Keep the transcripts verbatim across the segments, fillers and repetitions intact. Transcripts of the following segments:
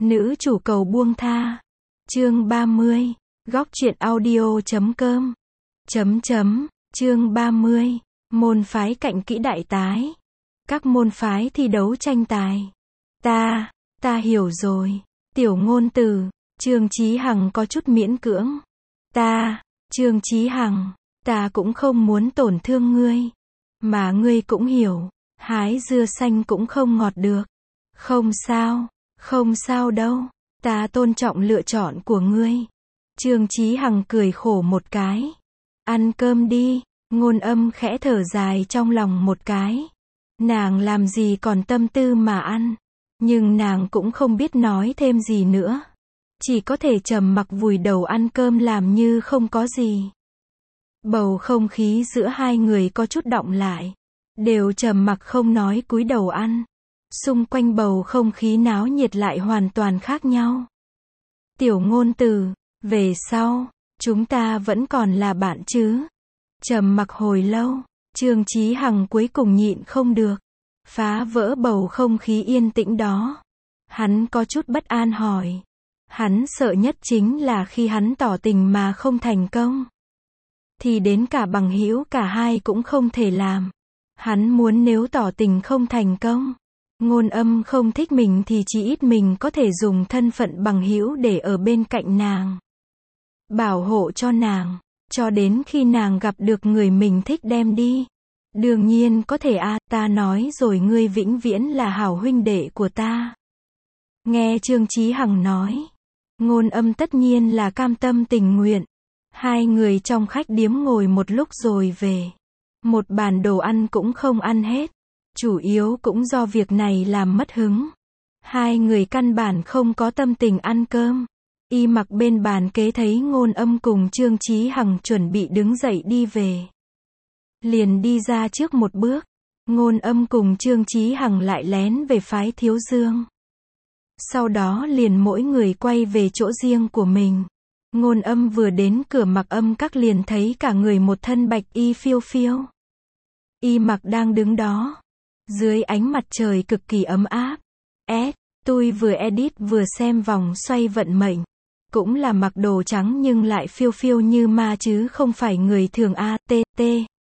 Nữ chủ cầu buông tha. Chương ba mươi. Góc truyện audio chấm com. Chấm chấm. Chương ba mươi. Môn phái cạnh kỹ đại tái. Các môn phái thi đấu tranh tài. Ta, ta hiểu rồi. Tiểu ngôn từ. Trương Chí Hằng có chút miễn cưỡng. Ta, Trương Chí Hằng, ta cũng không muốn tổn thương ngươi. Mà ngươi cũng hiểu, hái dưa xanh cũng không ngọt được. Không sao, không sao đâu, ta tôn trọng lựa chọn của ngươi. Trương Chí Hằng cười khổ một cái. Ăn cơm đi, Ngôn Âm khẽ thở dài trong lòng một cái. Nàng làm gì còn tâm tư mà ăn, nhưng nàng cũng không biết nói thêm gì nữa. Chỉ có thể trầm mặc vùi đầu ăn cơm làm như không có gì. Bầu không khí giữa hai người có chút đọng lại. Đều trầm mặc không nói cúi đầu ăn. Xung quanh bầu không khí náo nhiệt lại hoàn toàn khác nhau. Tiểu ngôn từ, về sau, chúng ta vẫn còn là bạn chứ? Trầm mặc hồi lâu, Trương Chí Hằng cuối cùng nhịn không được. Phá vỡ bầu không khí yên tĩnh đó. Hắn có chút bất an hỏi. Hắn sợ nhất chính là khi hắn tỏ tình mà không thành công. Thì đến cả bằng hữu cả hai cũng không thể làm. Hắn muốn nếu tỏ tình không thành công, Ngôn Âm không thích mình thì chỉ ít mình có thể dùng thân phận bằng hữu để ở bên cạnh nàng. Bảo hộ cho nàng, cho đến khi nàng gặp được người mình thích đem đi. Đương nhiên có thể a, à, ta nói rồi ngươi vĩnh viễn là hảo huynh đệ của ta. Nghe Trương Chí Hằng nói, Ngôn Âm tất nhiên là cam tâm tình nguyện. Hai người trong khách điếm ngồi một lúc rồi về. Một bàn đồ ăn cũng không ăn hết. Chủ yếu cũng do việc này làm mất hứng. Hai người căn bản không có tâm tình ăn cơm. Y Mặc bên bàn kế thấy Ngôn Âm cùng Trương Chí Hằng chuẩn bị đứng dậy đi về. Liền đi ra trước một bước. Ngôn Âm cùng Trương Chí Hằng lại lén về phái Thiếu Dương. Sau đó liền mỗi người quay về chỗ riêng của mình. Ngôn Âm vừa đến cửa Mặc Âm các liền thấy cả người một thân bạch y phiêu phiêu. Y Mặc đang đứng đó. Dưới ánh mặt trời cực kỳ ấm áp. S, tôi vừa edit vừa xem vòng xoay vận mệnh. Cũng là mặc đồ trắng nhưng lại phiêu phiêu như ma chứ không phải người thường a, t, t.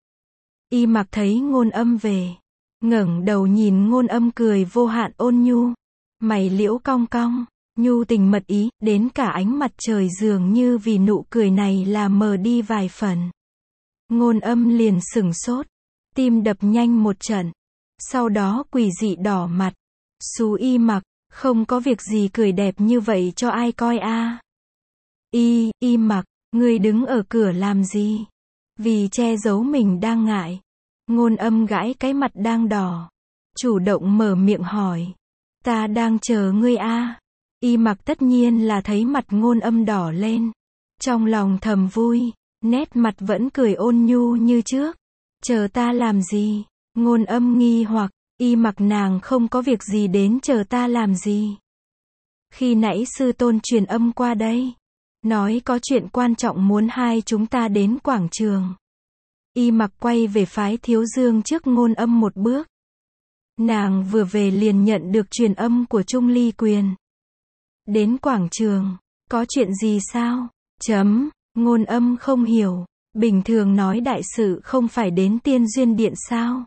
Y Mặc thấy Ngôn Âm về. Ngẩng đầu nhìn Ngôn Âm cười vô hạn ôn nhu. Mày liễu cong cong. Nhu tình mật ý, đến cả ánh mặt trời dường như vì nụ cười này là mờ đi vài phần. Ngôn Âm liền sửng sốt, tim đập nhanh một trận, sau đó quỷ dị đỏ mặt. Xú Y Mặc, không có việc gì cười đẹp như vậy cho ai coi a? À? Y, Y Mặc, ngươi đứng ở cửa làm gì? Vì che giấu mình đang ngại. Ngôn Âm gãi cái mặt đang đỏ, chủ động mở miệng hỏi. Ta đang chờ ngươi a. À? Y Mặc tất nhiên là thấy mặt Ngôn Âm đỏ lên. Trong lòng thầm vui, nét mặt vẫn cười ôn nhu như trước. Chờ ta làm gì? Ngôn Âm nghi hoặc, Y Mặc nàng không có việc gì đến chờ ta làm gì? Khi nãy sư tôn truyền âm qua đây. Nói có chuyện quan trọng muốn hai chúng ta đến quảng trường. Y Mặc quay về phái Thiếu Dương trước Ngôn Âm một bước. Nàng vừa về liền nhận được truyền âm của Trung Ly Quyền. Đến quảng trường, có chuyện gì sao? Chấm, Ngôn Âm không hiểu, bình thường nói đại sự không phải đến Tiên Duyên Điện sao?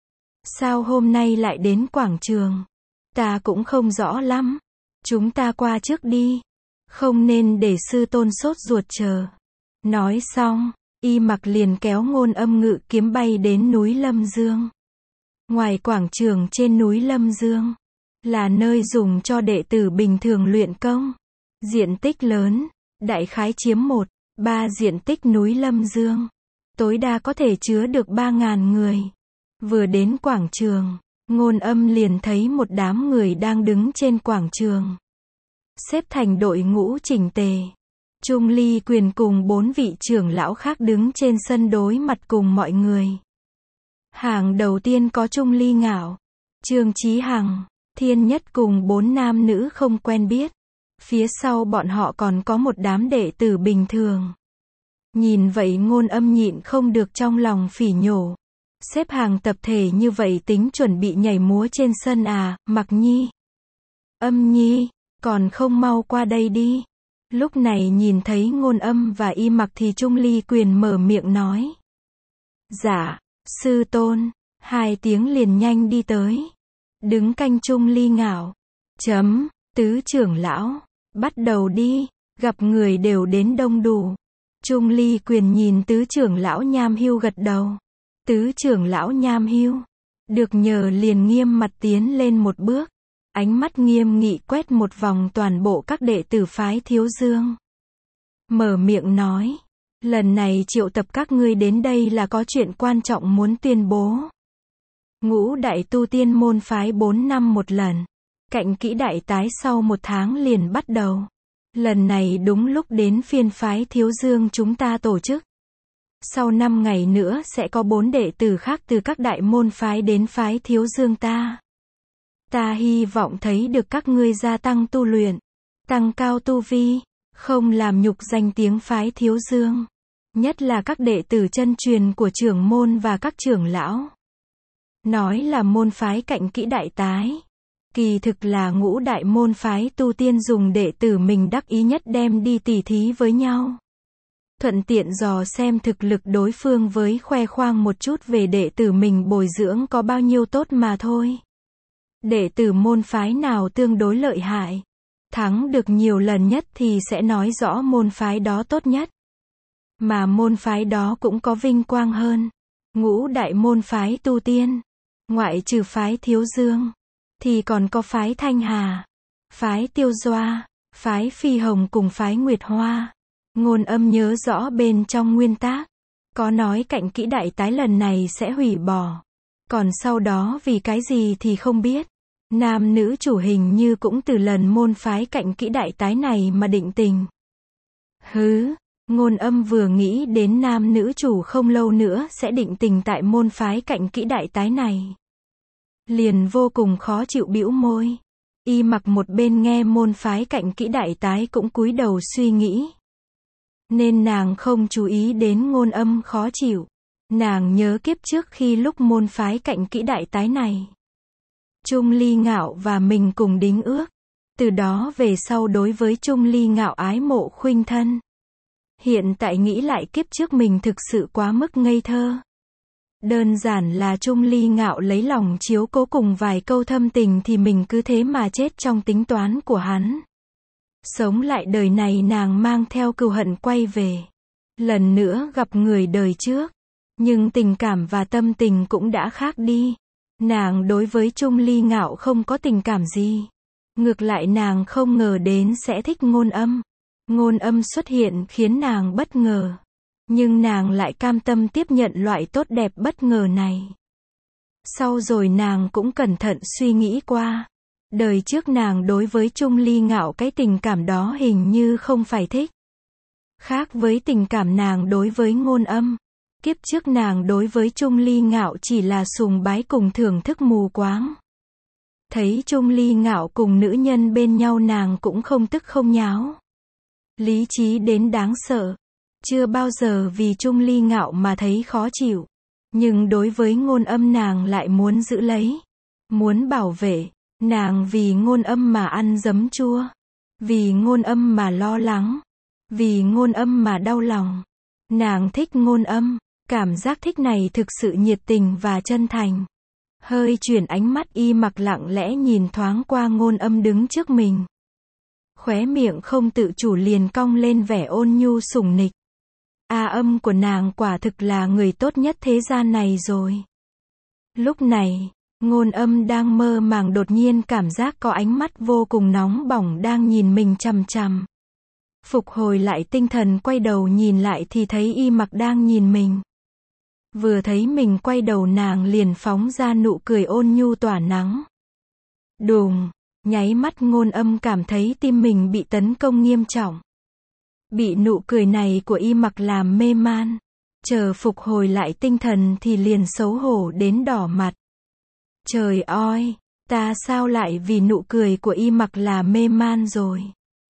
Sao hôm nay lại đến quảng trường? Ta cũng không rõ lắm. Chúng ta qua trước đi. Không nên để sư tôn sốt ruột chờ. Nói xong, Y Mặc liền kéo Ngôn Âm ngự kiếm bay đến núi Lâm Dương. Ngoài quảng trường trên núi Lâm Dương, là nơi dùng cho đệ tử bình thường luyện công. Diện tích lớn, đại khái chiếm một, ba diện tích núi Lâm Dương. Tối đa có thể chứa được ba ngàn người. Vừa đến quảng trường, Ngôn Âm liền thấy một đám người đang đứng trên quảng trường. Xếp thành đội ngũ chỉnh tề. Trung Ly Quyền cùng bốn vị trưởng lão khác đứng trên sân đối mặt cùng mọi người. Hàng đầu tiên có Trung Ly Ngạo, Trương Chí Hằng, Thiên Nhất cùng bốn nam nữ không quen biết. Phía sau bọn họ còn có một đám đệ tử bình thường. Nhìn vậy Ngôn Âm nhịn không được trong lòng phỉ nhổ. Xếp hàng tập thể như vậy tính chuẩn bị nhảy múa trên sân à? Mặc Nhi, Âm Nhi, Còn không mau qua đây đi. Lúc này nhìn thấy Ngôn Âm và Y Mặc thì Trung Ly Quyền mở miệng nói. Dạ, sư tôn. Hai tiếng liền nhanh đi tới. Đứng canh Trung Ly Ngạo. Chấm, tứ trưởng lão. Bắt đầu đi, gặp người đều đến đông đủ. Trung Ly Quyền nhìn tứ trưởng lão Nham Hưu gật đầu. Tứ trưởng lão Nham Hưu được nhờ liền nghiêm mặt tiến lên một bước. Ánh mắt nghiêm nghị quét một vòng toàn bộ các đệ tử phái Thiếu Dương. Mở miệng nói. Lần này triệu tập các ngươi đến đây là có chuyện quan trọng muốn tuyên bố. Ngũ đại tu tiên môn phái bốn năm một lần. Cạnh kỹ đại tái sau một tháng liền bắt đầu. Lần này đúng lúc đến phiên phái Thiếu Dương chúng ta tổ chức. Sau năm ngày nữa sẽ có bốn đệ tử khác từ các đại môn phái đến phái Thiếu Dương ta. Ta hy vọng thấy được các ngươi gia tăng tu luyện, tăng cao tu vi, không làm nhục danh tiếng phái Thiếu Dương. Nhất là các đệ tử chân truyền của trưởng môn và các trưởng lão. Nói là môn phái cạnh kỹ đại tái. Kỳ thực là ngũ đại môn phái tu tiên dùng đệ tử mình đắc ý nhất đem đi tỉ thí với nhau. Thuận tiện dò xem thực lực đối phương với khoe khoang một chút về đệ tử mình bồi dưỡng có bao nhiêu tốt mà thôi. Đệ tử môn phái nào tương đối lợi hại, thắng được nhiều lần nhất thì sẽ nói rõ môn phái đó tốt nhất. Mà môn phái đó cũng có vinh quang hơn. Ngũ đại môn phái tu tiên, ngoại trừ phái Thiếu Dương, thì còn có phái Thanh Hà, phái Tiêu Doa, phái Phi Hồng cùng phái Nguyệt Hoa. Ngôn Âm nhớ rõ bên trong nguyên tác, có nói cạnh kỹ đại tái lần này sẽ hủy bỏ. Còn sau đó vì cái gì thì không biết. Nam nữ chủ hình như cũng từ lần môn phái cạnh kỹ đại tái này mà định tình. Hứ, Ngôn Âm vừa nghĩ đến nam nữ chủ không lâu nữa sẽ định tình tại môn phái cạnh kỹ đại tái này. Liền vô cùng khó chịu bĩu môi. Y Mặc một bên nghe môn phái cạnh kỹ đại tái cũng cúi đầu suy nghĩ. Nên nàng không chú ý đến Ngôn Âm khó chịu. Nàng nhớ kiếp trước khi lúc môn phái cạnh kỹ đại tái này. Trung Ly Ngạo và mình cùng đính ước. Từ đó về sau đối với Trung Ly Ngạo ái mộ khuynh thân. Hiện tại nghĩ lại kiếp trước mình thực sự quá mức ngây thơ. Đơn giản là Trung Ly Ngạo lấy lòng chiếu cố cùng vài câu thâm tình thì mình cứ thế mà chết trong tính toán của hắn. Sống lại đời này nàng mang theo cừu hận quay về. Lần nữa gặp người đời trước. Nhưng tình cảm và tâm tình cũng đã khác đi. Nàng đối với Trung Ly Ngạo không có tình cảm gì. Ngược lại nàng không ngờ đến sẽ thích Ngôn Âm. Ngôn Âm xuất hiện khiến nàng bất ngờ. Nhưng nàng lại cam tâm tiếp nhận loại tốt đẹp bất ngờ này. Sau rồi nàng cũng cẩn thận suy nghĩ qua. Đời trước nàng đối với Trung Ly Ngạo cái tình cảm đó hình như không phải thích. Khác với tình cảm nàng đối với Ngôn Âm. Kiếp trước nàng đối với Trung Ly Ngạo chỉ là sùng bái cùng thưởng thức mù quáng. Thấy Trung Ly Ngạo cùng nữ nhân bên nhau nàng cũng không tức không nháo. Lý trí đến đáng sợ. Chưa bao giờ vì Trung Ly Ngạo mà thấy khó chịu. Nhưng đối với Ngôn Âm nàng lại muốn giữ lấy. Muốn bảo vệ. Nàng vì Ngôn Âm mà ăn giấm chua. Vì Ngôn Âm mà lo lắng. Vì Ngôn Âm mà đau lòng. Nàng thích Ngôn Âm. Cảm giác thích này thực sự nhiệt tình và chân thành. Hơi chuyển ánh mắt Y Mặc lặng lẽ nhìn thoáng qua Ngôn Âm đứng trước mình. Khóe miệng không tự chủ liền cong lên vẻ ôn nhu sủng nịch. A Âm của nàng quả thực là người tốt nhất thế gian này rồi. Lúc này, Ngôn Âm đang mơ màng đột nhiên cảm giác có ánh mắt vô cùng nóng bỏng đang nhìn mình chằm chằm. Phục hồi lại tinh thần quay đầu nhìn lại thì thấy Y Mặc đang nhìn mình. Vừa thấy mình quay đầu nàng liền phóng ra nụ cười ôn nhu tỏa nắng. Đùng, nháy mắt Ngôn Âm cảm thấy tim mình bị tấn công nghiêm trọng. Bị nụ cười này của Y Mặc làm mê man. Chờ phục hồi lại tinh thần thì liền xấu hổ đến đỏ mặt. Trời ơi, ta sao lại vì nụ cười của Y Mặc là mê man rồi.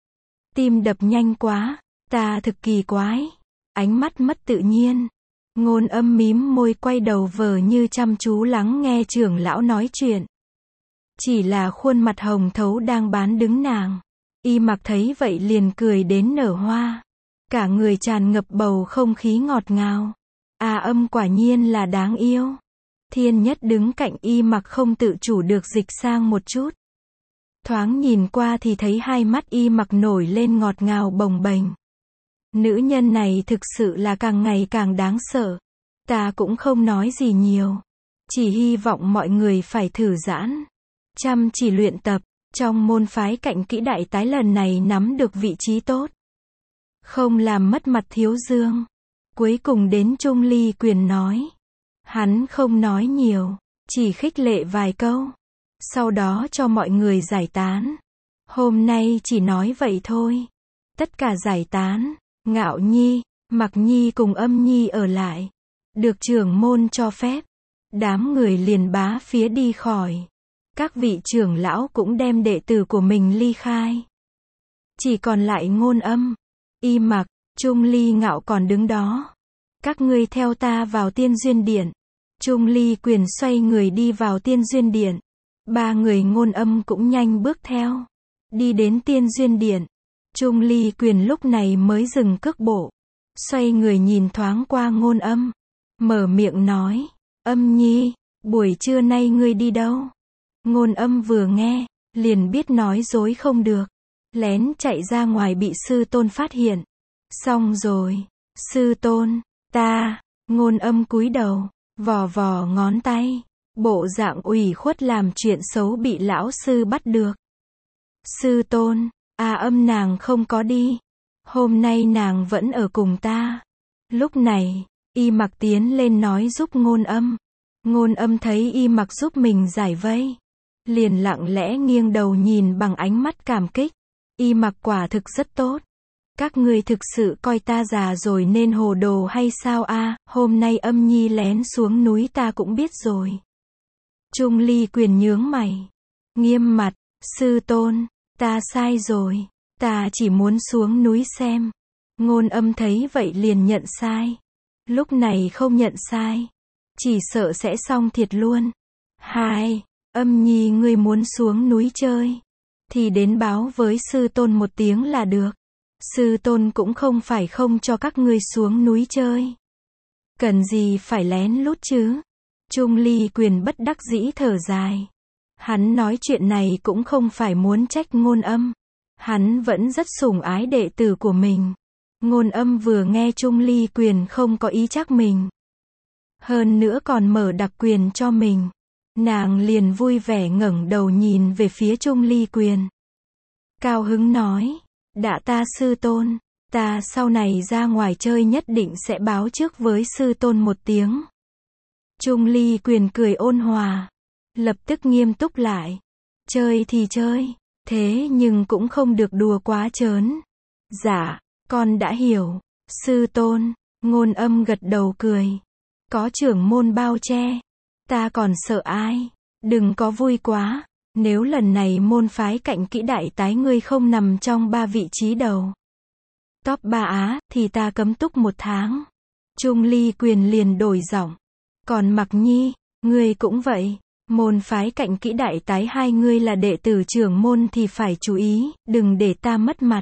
Tim đập nhanh quá, ta thực kỳ quái. Ánh mắt mất tự nhiên. Ngôn Âm mím môi quay đầu vờ như chăm chú lắng nghe trưởng lão nói chuyện. Chỉ là khuôn mặt hồng thấu đang bán đứng nàng. Y Mặc thấy vậy liền cười đến nở hoa. Cả người tràn ngập bầu không khí ngọt ngào. A Âm quả nhiên là đáng yêu. Thiên Nhất đứng cạnh Y Mặc không tự chủ được dịch sang một chút. Thoáng nhìn qua thì thấy hai mắt Y Mặc nổi lên ngọt ngào bồng bềnh. Nữ nhân này thực sự là càng ngày càng đáng sợ. Ta cũng không nói gì nhiều. Chỉ hy vọng mọi người phải thư giãn, chăm chỉ luyện tập. Trong môn phái cạnh kỹ đại tái lần này nắm được vị trí tốt. Không làm mất mặt Thiếu Dương. Cuối cùng đến Trung Ly Quyền nói. Hắn không nói nhiều, chỉ khích lệ vài câu. Sau đó cho mọi người giải tán. Hôm nay chỉ nói vậy thôi. Tất cả giải tán. Ngạo Nhi, Mặc Nhi cùng Âm Nhi ở lại. Được trưởng môn cho phép. Đám người liền bá phía đi khỏi. Các vị trưởng lão cũng đem đệ tử của mình ly khai. Chỉ còn lại Ngôn Âm, Y Mặc, Trung Ly Ngạo còn đứng đó. Các ngươi theo ta vào Tiên Duyên Điện. Trung Ly Quyền xoay người đi vào Tiên Duyên Điện. Ba người Ngôn Âm cũng nhanh bước theo. Đi đến Tiên Duyên Điện. Trung Ly Quyền lúc này mới dừng cước bộ. Xoay người nhìn thoáng qua Ngôn Âm. Mở miệng nói. Âm Nhi, buổi trưa nay ngươi đi đâu? Ngôn Âm vừa nghe, liền biết nói dối không được. Lén chạy ra ngoài bị sư tôn phát hiện. Xong rồi. Sư tôn, ta, Ngôn Âm cúi đầu, vò vò ngón tay. Bộ dạng ủy khuất làm chuyện xấu bị lão sư bắt được. Sư tôn, A Âm nàng không có đi. Hôm nay nàng vẫn ở cùng ta. Lúc này, Y Mặc tiến lên nói giúp Ngôn Âm. Ngôn Âm thấy Y Mặc giúp mình giải vây. Liền lặng lẽ nghiêng đầu nhìn bằng ánh mắt cảm kích. Y Mặc quả thực rất tốt. Các ngươi thực sự coi ta già rồi nên hồ đồ hay sao a? À, hôm nay Âm Nhi lén xuống núi ta cũng biết rồi. Trung Ly Quyền nhướng mày. Nghiêm mặt, sư tôn, ta sai rồi. Ta chỉ muốn xuống núi xem. Ngôn Âm thấy vậy liền nhận sai. Lúc này không nhận sai. Chỉ sợ sẽ xong thiệt luôn. Hai, Âm Nhi ngươi muốn xuống núi chơi. Thì đến báo với sư tôn một tiếng là được. Sư tôn cũng không phải không cho các ngươi xuống núi chơi. Cần gì phải lén lút chứ? Trung Ly Quyền bất đắc dĩ thở dài. Hắn nói chuyện này cũng không phải muốn trách Ngôn Âm. Hắn vẫn rất sủng ái đệ tử của mình. Ngôn Âm vừa nghe Trung Ly Quyền không có ý trách mình. Hơn nữa còn mở đặc quyền cho mình. Nàng liền vui vẻ ngẩng đầu nhìn về phía Trung Ly Quyền. Cao hứng nói. Đã ta sư tôn, ta sau này ra ngoài chơi nhất định sẽ báo trước với sư tôn một tiếng. Trung Ly Quyền cười ôn hòa. Lập tức nghiêm túc lại. Chơi thì chơi, thế nhưng cũng không được đùa quá trớn. Dạ, con đã hiểu. Sư tôn, Ngôn Âm gật đầu cười. Có trưởng môn bao che. Ta còn sợ ai? Đừng có vui quá. Nếu lần này môn phái cạnh kỹ đại tái ngươi không nằm trong ba vị trí đầu. Top ba Á, thì ta cấm túc một tháng. Trung Ly Quyền liền đổi giọng. Còn Mặc Nhi, ngươi cũng vậy. Môn phái cạnh kỹ đại tái hai ngươi là đệ tử trưởng môn thì phải chú ý, đừng để ta mất mặt.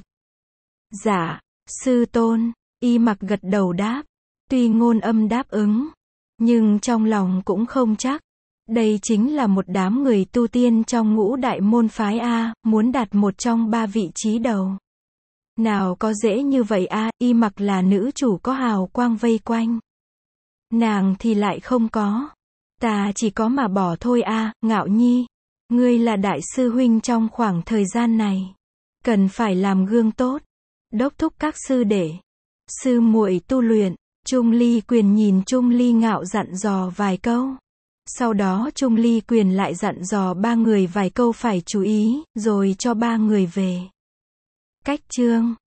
Dạ, sư tôn, Y Mặc gật đầu đáp. Tuy Ngôn Âm đáp ứng, nhưng trong lòng cũng không chắc. Đây chính là một đám người tu tiên trong ngũ đại môn phái A, muốn đạt một trong ba vị trí đầu. Nào có dễ như vậy a? Y Mặc là nữ chủ có hào quang vây quanh. Nàng thì lại không có. Ta chỉ có mà bỏ thôi a. Ngạo Nhi. Ngươi là đại sư huynh trong khoảng thời gian này. Cần phải làm gương tốt. Đốc thúc các sư đệ. Sư muội tu luyện. Trung Ly Quyền nhìn Trung Ly Ngạo dặn dò vài câu. Sau đó Trung Ly Quyền lại dặn dò ba người vài câu phải chú ý, rồi cho ba người về. Cách chương